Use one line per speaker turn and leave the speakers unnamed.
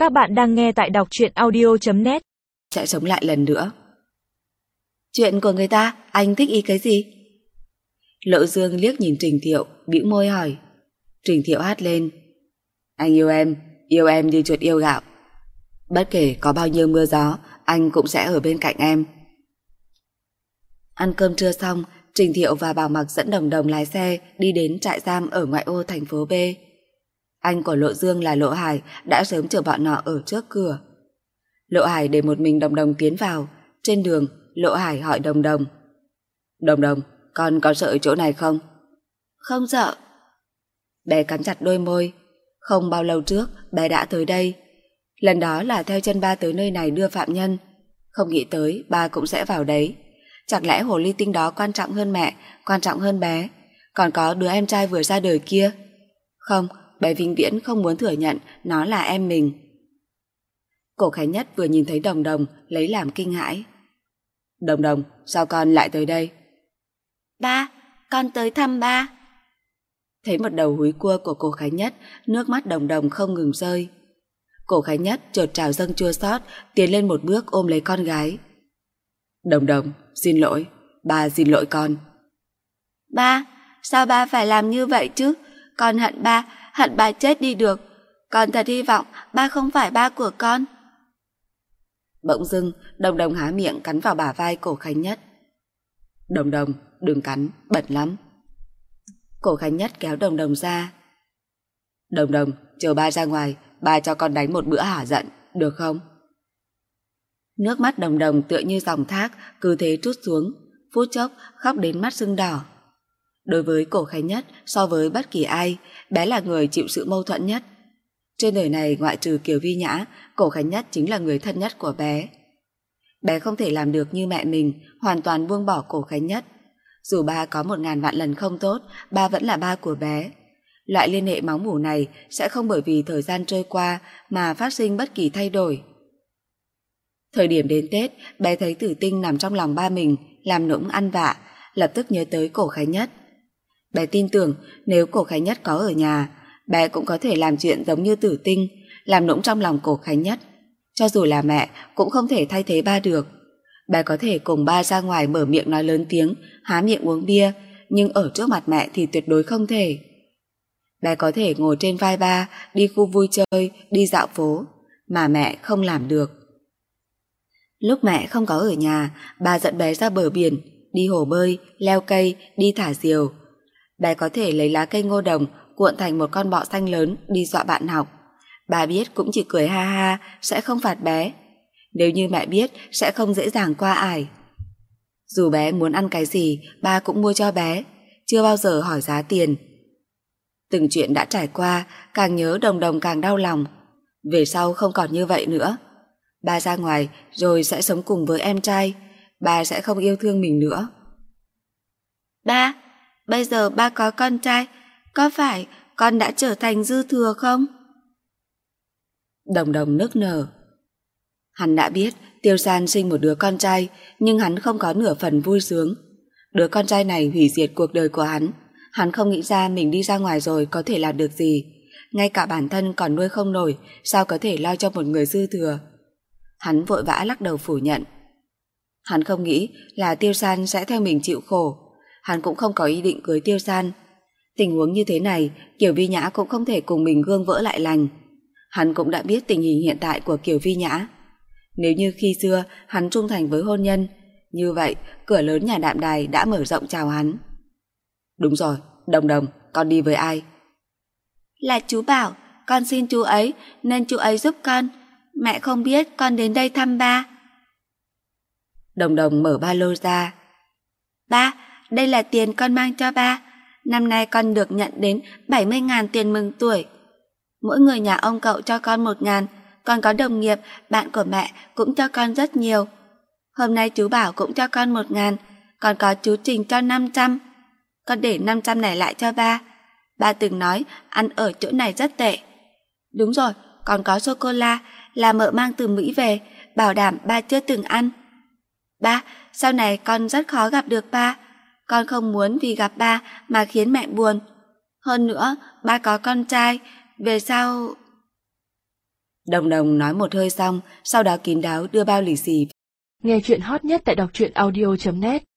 Các bạn đang nghe tại đọc truyện audio.net.
Sẽ sống lại lần nữa. Chuyện của người ta, anh thích ý cái gì? Lộ Dương liếc nhìn Trình Thiệu, bĩu môi hỏi. Trình Thiệu hát lên. Anh yêu em như chuột yêu gạo. Bất kể có bao nhiêu mưa gió, anh cũng sẽ ở bên cạnh em. Ăn cơm trưa xong, Trình Thiệu và Bảo Mặc dẫn Đồng Đồng lái xe đi đến trại giam ở ngoại ô thành phố B. Anh của Lộ Dương là Lộ Hải đã sớm chờ bọn họ ở trước cửa. Lộ Hải để một mình Đồng Đồng tiến vào. Trên đường, Lộ Hải hỏi Đồng Đồng. Đồng Đồng, con có sợ chỗ này không? Không sợ. Bé cắn chặt đôi môi. Không bao lâu trước, bé đã tới đây. Lần đó là theo chân ba tới nơi này đưa phạm nhân. Không nghĩ tới ba cũng sẽ vào đấy. Chẳng lẽ hồ ly tinh đó quan trọng hơn mẹ, quan trọng hơn bé? Còn có đứa em trai vừa ra đời kia? Không, bé vĩnh viễn không muốn thừa nhận nó là em mình. Cổ Khánh Nhất vừa nhìn thấy Đồng Đồng lấy làm kinh hãi. Đồng Đồng, sao con lại tới đây? Ba, con tới thăm ba. Thấy một đầu húi cua của cô Khánh Nhất, nước mắt Đồng Đồng không ngừng rơi. Cổ Khánh Nhất chợt trào dâng chua xót, tiến lên một bước ôm lấy con gái. Đồng Đồng, xin lỗi, ba xin lỗi con. Ba, sao ba phải làm như vậy chứ? Con hận ba chết đi được. Con thật hy vọng ba không phải ba của con. Bỗng dưng, Đồng Đồng há miệng cắn vào bả vai Cổ Khánh Nhất. Đồng Đồng, đừng cắn, bẩn lắm. Cổ Khánh Nhất kéo Đồng Đồng ra. Đồng Đồng, chờ ba ra ngoài, ba cho con đánh một bữa hả giận, được không? Nước mắt Đồng Đồng tựa như dòng thác cứ thế trút xuống, phút chốc khóc đến mắt sưng đỏ. Đối với Cổ Khánh Nhất, so với bất kỳ ai, bé là người chịu sự mâu thuẫn nhất. Trên đời này ngoại trừ Kiều Vi Nhã, Cổ Khánh Nhất chính là người thân nhất của bé. Bé không thể làm được như mẹ mình, hoàn toàn buông bỏ Cổ Khánh Nhất. Dù ba có 1000 vạn lần không tốt, ba vẫn là ba của bé. Loại liên hệ máu mủ này sẽ không bởi vì thời gian trôi qua mà phát sinh bất kỳ thay đổi. Thời điểm đến Tết, bé thấy Tử Tinh nằm trong lòng ba mình, làm nũng ăn vạ, lập tức nhớ tới Cổ Khánh Nhất. Bé tin tưởng nếu Cổ Khánh Nhất có ở nhà, bé cũng có thể làm chuyện giống như Tử Tinh, làm nũng trong lòng Cổ Khánh Nhất. Cho dù là mẹ cũng không thể thay thế ba được. Bé có thể cùng ba ra ngoài mở miệng nói lớn tiếng, há miệng uống bia, nhưng ở trước mặt mẹ thì tuyệt đối không thể. Bé có thể ngồi trên vai ba, đi khu vui chơi, đi dạo phố, mà mẹ không làm được. Lúc mẹ không có ở nhà, ba dẫn bé ra bờ biển, đi hồ bơi, leo cây, đi thả diều. Bé có thể lấy lá cây ngô đồng cuộn thành một con bọ xanh lớn đi dọa bạn học. Bà biết cũng chỉ cười ha ha, sẽ không phạt bé. Nếu như mẹ biết sẽ không dễ dàng qua ải. Dù bé muốn ăn cái gì, ba cũng mua cho bé, chưa bao giờ hỏi giá tiền. Từng chuyện đã trải qua, càng nhớ Đồng Đồng càng đau lòng. Về sau không còn như vậy nữa. Ba ra ngoài rồi sẽ sống cùng với em trai, ba sẽ không yêu thương mình nữa. Ba, bây giờ ba có con trai, có phải con đã trở thành dư thừa không? Đồng Đồng nức nở. Hắn đã biết Tiêu San sinh một đứa con trai, nhưng hắn không có nửa phần vui sướng. Đứa con trai này hủy diệt cuộc đời của hắn. Hắn không nghĩ ra mình đi ra ngoài rồi có thể làm được gì. Ngay cả bản thân còn nuôi không nổi, sao có thể lo cho một người dư thừa. Hắn vội vã lắc đầu phủ nhận. Hắn không nghĩ là Tiêu San sẽ theo mình chịu khổ. Hắn cũng không có ý định cưới Tiêu San. Tình huống như thế này, Kiều Vi Nhã cũng không thể cùng mình gương vỡ lại lành. Hắn cũng đã biết tình hình hiện tại của Kiều Vi Nhã. Nếu như khi xưa hắn trung thành với hôn nhân, như vậy cửa lớn nhà Đạm Đài đã mở rộng chào hắn. Đúng rồi, Đồng Đồng, con đi với ai? Là chú Bảo, con xin chú ấy nên chú ấy giúp con. Mẹ không biết con đến đây thăm ba. Đồng Đồng mở ba lô ra. Ba, đây là tiền con mang cho ba. Năm nay con được nhận đến 70.000 tiền mừng tuổi. Mỗi người nhà ông cậu cho con 1.000. Còn có đồng nghiệp, bạn của mẹ cũng cho con rất nhiều. Hôm nay chú Bảo cũng cho con 1.000. Còn có chú Trình cho 500. Con để 500 này lại cho ba. Ba từng nói ăn ở chỗ này rất tệ. Đúng rồi, còn có sô-cô-la là mợ mang từ Mỹ về, bảo đảm ba chưa từng ăn. Ba, sau này con rất khó gặp được ba. Con không muốn vì gặp ba mà khiến mẹ buồn. Hơn nữa, ba có con trai, về sau... Đồng Đồng nói một hơi xong, sau đó kín đáo đưa bao lì xì.
Nghe chuyện hot nhất tại đọc truyện audio.net